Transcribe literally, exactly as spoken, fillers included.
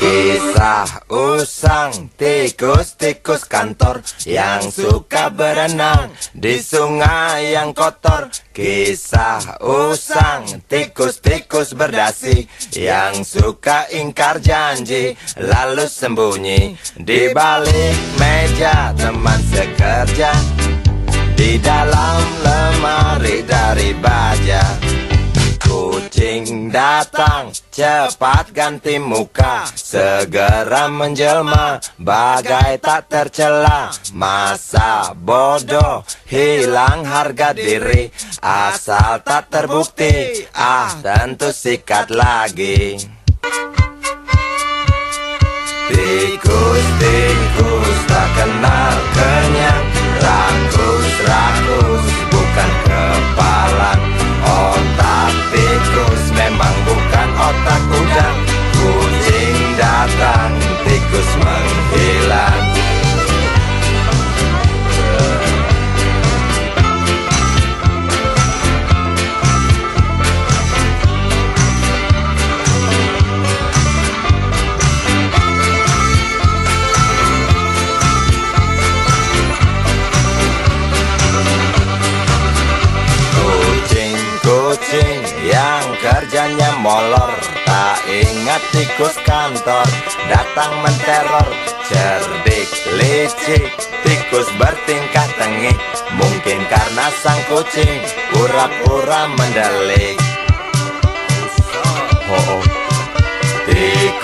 Kisah usang tikus-tikus kantor yang suka berenang di sungai yang kotor. Kisah usang tikus-tikus berdasi yang suka ingkar janji lalu sembunyi di balik meja teman sekerja, di dalam lemari dari baja. Kucing datang, cepat ganti muka, segera menjelma, bagai tak tercela. Masa bodoh, hilang harga diri, asal tak terbukti, ah tentu sikat lagi. Tikus-tikus tak kenal kenyang, rakus-rakus bukan kepalang. Otak tikus memang bukan otak udang. Kucing datang, tikus menghilang. Kucing yang kerjanya molor, tak ingat tikus kantor, datang menteror. Cerdik, licik, tikus bertingkah tengik, mungkin karena sang kucing pura-pura mendelik. Oh, oh. Tikus